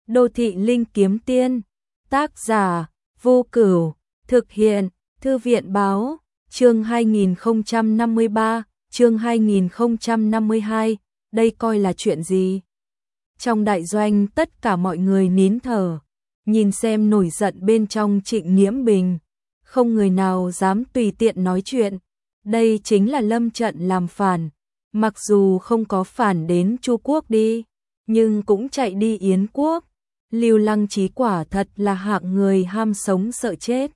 Đô thị linh kiếm tiên. Tác giả Vô Cửu. Thực hiện Thư viện báo. Chương 2053, chương 2052. Đây coi là chuyện gì? Trong đại doanh tất cả mọi người nín thở, nhìn xem nổi giận bên trong Trịnh Nghiễm Bình. Không người nào dám tùy tiện nói chuyện. Đây chính là lâm trận làm phản. Mặc dù không có phản đến Chu Quốc đi, nhưng cũng chạy đi Yến Quốc. Lưu Lăng Chí quả thật là hạng người ham sống sợ chết.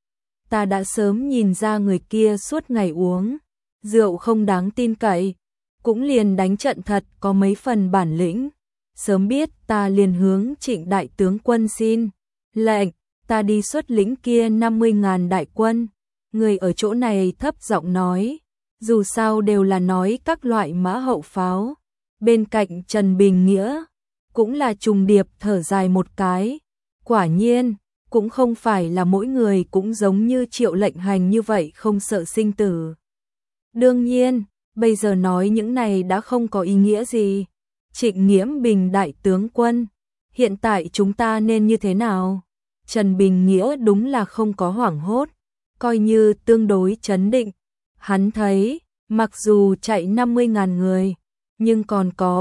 Ta đã sớm nhìn ra người kia suốt ngày uống rượu không đáng tin cậy, cũng liền đánh trận thật có mấy phần bản lĩnh. Sớm biết ta liền hướng Trịnh đại tướng quân xin lệnh, ta đi xuất lĩnh kia 50.000 đại quân. Người ở chỗ này thấp giọng nói, dù sao đều là nói các loại mã hậu pháo. Bên cạnh Trần Bình Nghĩa cũng là trùng điệp thở dài một cái. Quả nhiên, cũng không phải là mỗi người cũng giống như Triệu Lệnh Hành như vậy không sợ sinh tử. Đương nhiên, bây giờ nói những này đã không có ý nghĩa gì. Trịnh Nghiễm Bình đại tướng quân, hiện tại chúng ta nên như thế nào? Trần Bình Nghĩa đúng là không có hoảng hốt, coi như tương đối trấn định. Hắn thấy, mặc dù chạy 50.000 người, nhưng còn có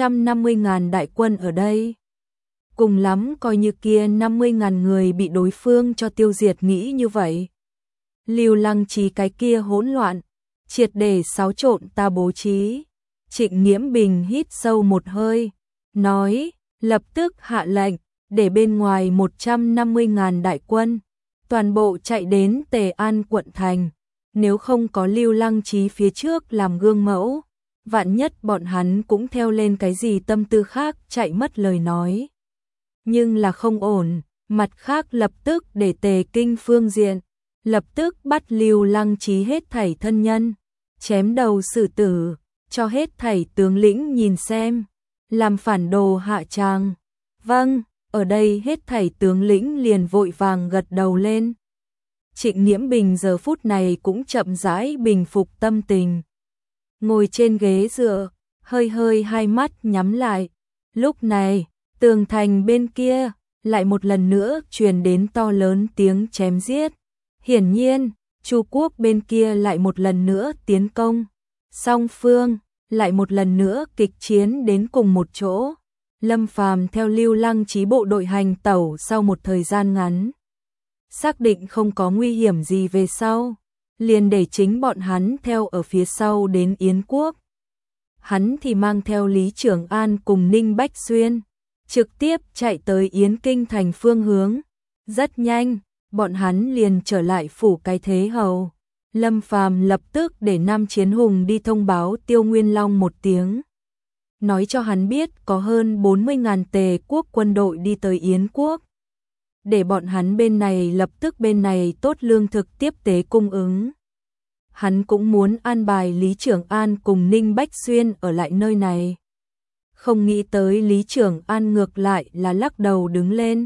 450.000 đại quân ở đây. Cùng lắm coi như kia 50.000 người bị đối phương cho tiêu diệt, nghĩ như vậy. Lưu Lăng Chí cái kia hỗn loạn, triệt để xáo trộn ta bố trí. Trịnh Nghiễm Bình hít sâu một hơi, nói, lập tức hạ lệnh, để bên ngoài 150.000 đại quân, toàn bộ chạy đến Tề An quận thành. Nếu không có Lưu Lăng Chí phía trước làm gương mẫu, vạn nhất bọn hắn cũng theo lên cái gì tâm tư khác chạy mất lời nói. Nhưng là không ổn, mặt khác lập tức để Tề Kinh phương diện, lập tức bắt Lưu Lăng Chí hết thảy thân nhân, chém đầu xử tử, cho hết thảy tướng lĩnh nhìn xem, làm phản đồ hạ tràng. Vâng, ở đây hết thảy tướng lĩnh liền vội vàng gật đầu lên. Trịnh Nghiễm Bình giờ phút này cũng chậm rãi bình phục tâm tình. Ngồi trên ghế dựa, hơi hơi hai mắt nhắm lại. Lúc này, tường thành bên kia, lại một lần nữa truyền đến to lớn tiếng chém giết. Hiển nhiên, Chu Quốc bên kia lại một lần nữa tiến công. Song phương, lại một lần nữa kịch chiến đến cùng một chỗ. Lâm Phàm theo Lưu Lăng Chí bộ đội hành tẩu sau một thời gian ngắn. Xác định không có nguy hiểm gì về sau, liền để chính bọn hắn theo ở phía sau đến Yến Quốc. Hắn thì mang theo Lý Trường An cùng Ninh Bách Xuyên, trực tiếp chạy tới Yến Kinh thành phương hướng. Rất nhanh, bọn hắn liền trở lại phủ cái thế hầu. Lâm Phàm lập tức để Nam Chiến Hùng đi thông báo Tiêu Nguyên Long một tiếng, nói cho hắn biết có hơn 40.000 Tề quốc quân đội đi tới Yến Quốc, để bọn hắn bên này lập tức bên này tốt lương thực tiếp tế cung ứng. Hắn cũng muốn an bài Lý Trường An cùng Ninh Bách Xuyên ở lại nơi này. Không nghĩ tới Lý Trường An ngược lại là lắc đầu đứng lên,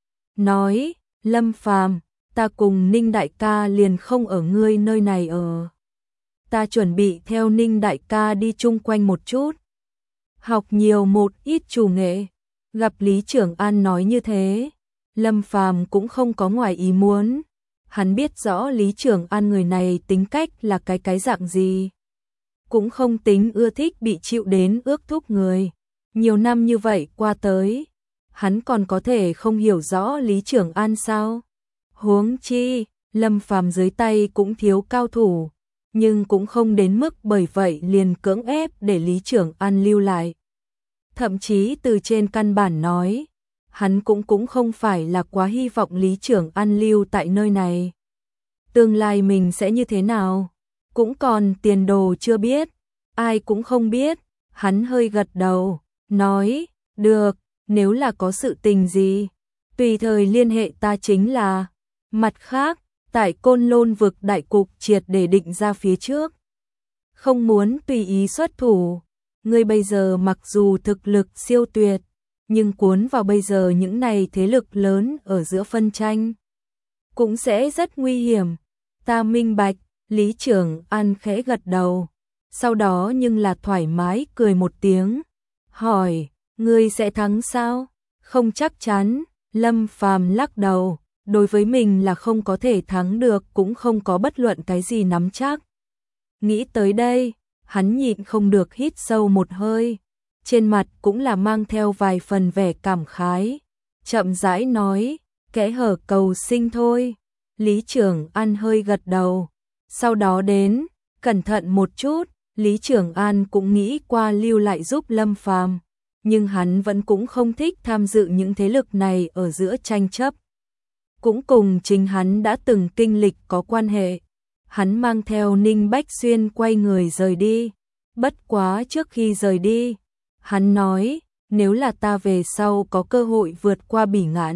nói, Lâm Phàm, ta cùng Ninh đại ca liền không ở ngươi nơi này ở. Ta chuẩn bị theo Ninh đại ca đi chung quanh một chút, học nhiều một ít chủ nghệ. Gặp Lý Trường An nói như thế, Lâm Phàm cũng không có ngoài ý muốn. Hắn biết rõ Lý Trường An người này tính cách là cái dạng gì. Cũng không tính ưa thích bị chịu đến ước thúc người. Nhiều năm như vậy qua tới, hắn còn có thể không hiểu rõ Lý Trường An sao? Huống chi, Lâm Phàm dưới tay cũng thiếu cao thủ, nhưng cũng không đến mức bởi vậy liền cưỡng ép để Lý Trường An lưu lại. Thậm chí từ trên căn bản nói, hắn cũng không phải là quá hy vọng Lý Trường An lưu tại nơi này. Tương lai mình sẽ như thế nào, cũng còn tiền đồ chưa biết, ai cũng không biết. Hắn hơi gật đầu, nói, được, nếu là có sự tình gì, tùy thời liên hệ ta chính là. Mặt khác, tại Côn Lôn vực đại cục triệt để định ra phía trước, không muốn tùy ý xuất thủ. Ngươi bây giờ mặc dù thực lực siêu tuyệt, nhưng cuốn vào bây giờ những này thế lực lớn ở giữa phân tranh, cũng sẽ rất nguy hiểm. Ta minh bạch. Lý Trường An khẽ gật đầu, sau đó nhưng là thoải mái cười một tiếng, hỏi, ngươi sẽ thắng sao? Không chắc chắn, Lâm Phàm lắc đầu, đối với mình là không có thể thắng được cũng không có bất luận cái gì nắm chắc. Nghĩ tới đây, hắn nhịn không được hít sâu một hơi, trên mặt cũng là mang theo vài phần vẻ cảm khái, chậm rãi nói, kẽ hở cầu sinh thôi. Lý Trường An hơi gật đầu, sau đó đến, cẩn thận một chút, Lý Trường An cũng nghĩ qua lưu lại giúp Lâm Phàm, nhưng hắn vẫn cũng không thích tham dự những thế lực này ở giữa tranh chấp. Cũng cùng chính hắn đã từng kinh lịch có quan hệ. Hắn mang theo Ninh Bách Xuyên quay người rời đi. Bất quá trước khi rời đi, hắn nói, nếu là ta về sau có cơ hội vượt qua bỉ ngạn,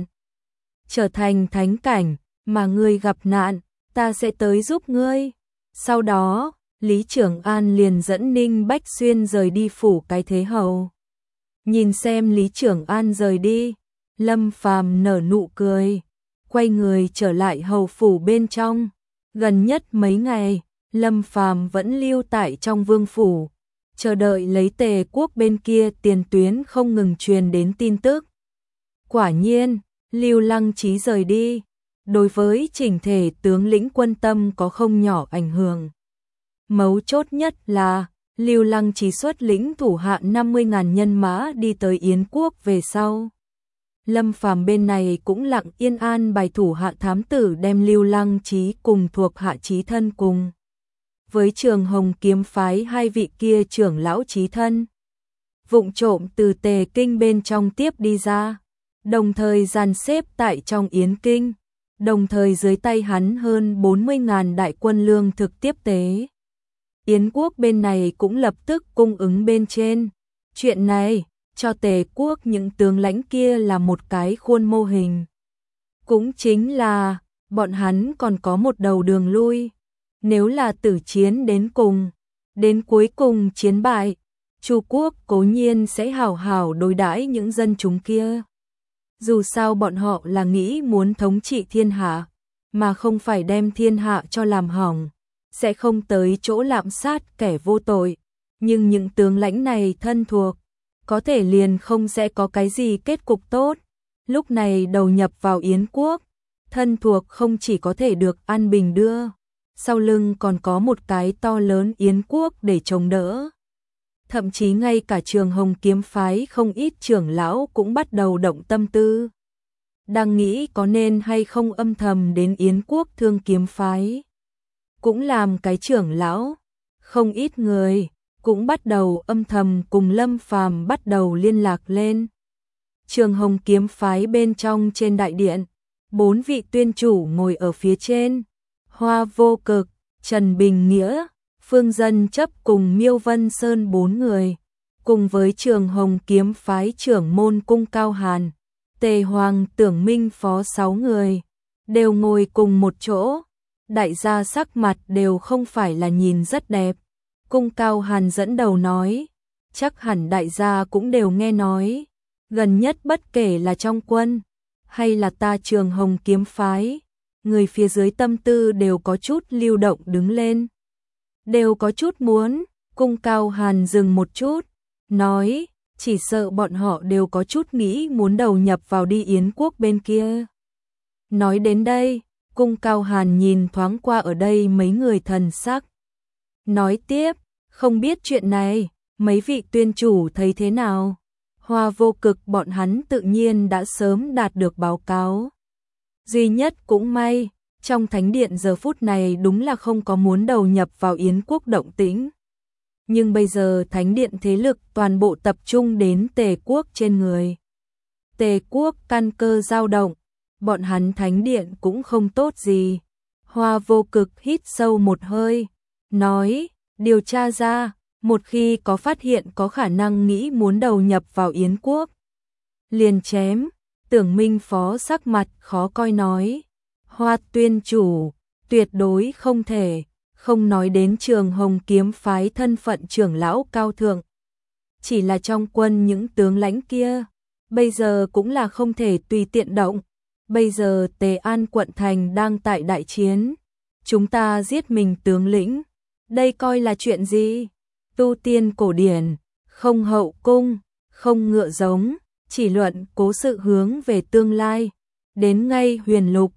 trở thành thánh cảnh, mà ngươi gặp nạn, ta sẽ tới giúp ngươi. Sau đó, Lý Trường An liền dẫn Ninh Bách Xuyên rời đi phủ cái thế hầu. Nhìn xem Lý Trường An rời đi, Lâm Phàm nở nụ cười, quay người trở lại hầu phủ bên trong. Gần nhất mấy ngày, Lâm Phàm vẫn lưu tại trong vương phủ, chờ đợi lấy Tề quốc bên kia tiền tuyến không ngừng truyền đến tin tức. Quả nhiên, Lưu Lăng Chí rời đi, đối với chỉnh thể tướng lĩnh quân tâm có không nhỏ ảnh hưởng. Mấu chốt nhất là, Lưu Lăng Chí xuất lĩnh thủ hạ 50.000 nhân mã đi tới Yến quốc về sau. Lâm Phàm bên này cũng lặng yên an bài thủ hạ thám tử đem Lưu Lăng Chí cùng thuộc hạ chí thân cùng với Trường Hồng kiếm phái hai vị kia trưởng lão chí thân vụng trộm từ Tề Kinh bên trong tiếp đi ra, đồng thời dàn xếp tại trong Yến Kinh, đồng thời dưới tay hắn hơn 40.000 đại quân lương thực tiếp tế. Yến quốc bên này cũng lập tức cung ứng bên trên. Chuyện này cho Tề quốc những tướng lãnh kia là một cái khuôn mô hình. Cũng chính là, bọn hắn còn có một đầu đường lui. Nếu là tử chiến đến cuối cùng chiến bại, Chu quốc cố nhiên sẽ hảo hảo đối đãi những dân chúng kia. Dù sao bọn họ là nghĩ muốn thống trị thiên hạ, mà không phải đem thiên hạ cho làm hỏng, sẽ không tới chỗ lạm sát kẻ vô tội. Nhưng những tướng lãnh này thân thuộc, có thể liền không sẽ có cái gì kết cục tốt. Lúc này đầu nhập vào Yến quốc, thân thuộc không chỉ có thể được an bình đưa, sau lưng còn có một cái to lớn Yến quốc để chống đỡ. Thậm chí ngay cả Trường Hồng kiếm phái không ít trưởng lão cũng bắt đầu động tâm tư, đang nghĩ có nên hay không âm thầm đến Yến quốc Thương kiếm phái, cũng làm cái trưởng lão. Không ít người cũng bắt đầu âm thầm cùng Lâm Phàm bắt đầu liên lạc lên. Trường Hồng kiếm phái bên trong trên đại điện, 4 vị tuyên chủ ngồi ở phía trên, Hoa Vô Cực, Trần Bình Nghĩa, Phương Dân Chấp cùng Miêu Vân Sơn 4 người, cùng với Trường Hồng kiếm phái trưởng môn Cung Cao Hàn, Tề Hoàng Tưởng Minh phó 6 người, đều ngồi cùng một chỗ. Đại gia sắc mặt đều không phải là nhìn rất đẹp. Cung Cao Hàn dẫn đầu nói, chắc hẳn đại gia cũng đều nghe nói, gần nhất bất kể là trong quân, hay là ta Trường Hồng kiếm phái, người phía dưới tâm tư đều có chút lưu động đứng lên. Đều có chút muốn. Cung Cao Hàn dừng một chút, nói, chỉ sợ bọn họ đều có chút nghĩ muốn đầu nhập vào đi Yến quốc bên kia. Nói đến đây, Cung Cao Hàn nhìn thoáng qua ở đây mấy người thần sắc. Nói tiếp, không biết chuyện này, mấy vị tuyên chủ thấy thế nào? Hoa Vô Cực bọn hắn tự nhiên đã sớm đạt được báo cáo. Duy nhất cũng may, trong thánh điện giờ phút này đúng là không có muốn đầu nhập vào Yến quốc động tĩnh. Nhưng bây giờ thánh điện thế lực toàn bộ tập trung đến Tề quốc trên người. Tề quốc căn cơ dao động, bọn hắn thánh điện cũng không tốt gì. Hoa Vô Cực hít sâu một hơi, nói, điều tra ra, một khi có phát hiện có khả năng nghĩ muốn đầu nhập vào Yến quốc, liền chém. Tưởng Minh phó sắc mặt khó coi nói, Hoa tuyên chủ, tuyệt đối không thể, không nói đến Trường Hồng kiếm phái thân phận trưởng lão cao thượng. Chỉ là trong quân những tướng lãnh kia, bây giờ cũng là không thể tùy tiện động. Bây giờ Tề An quận thành đang tại đại chiến, chúng ta giết mình tướng lĩnh, đây coi là chuyện gì? Tu tiên cổ điển, không hậu cung, không ngựa giống, chỉ luận cố sự hướng về tương lai. Đến ngay huyền lục,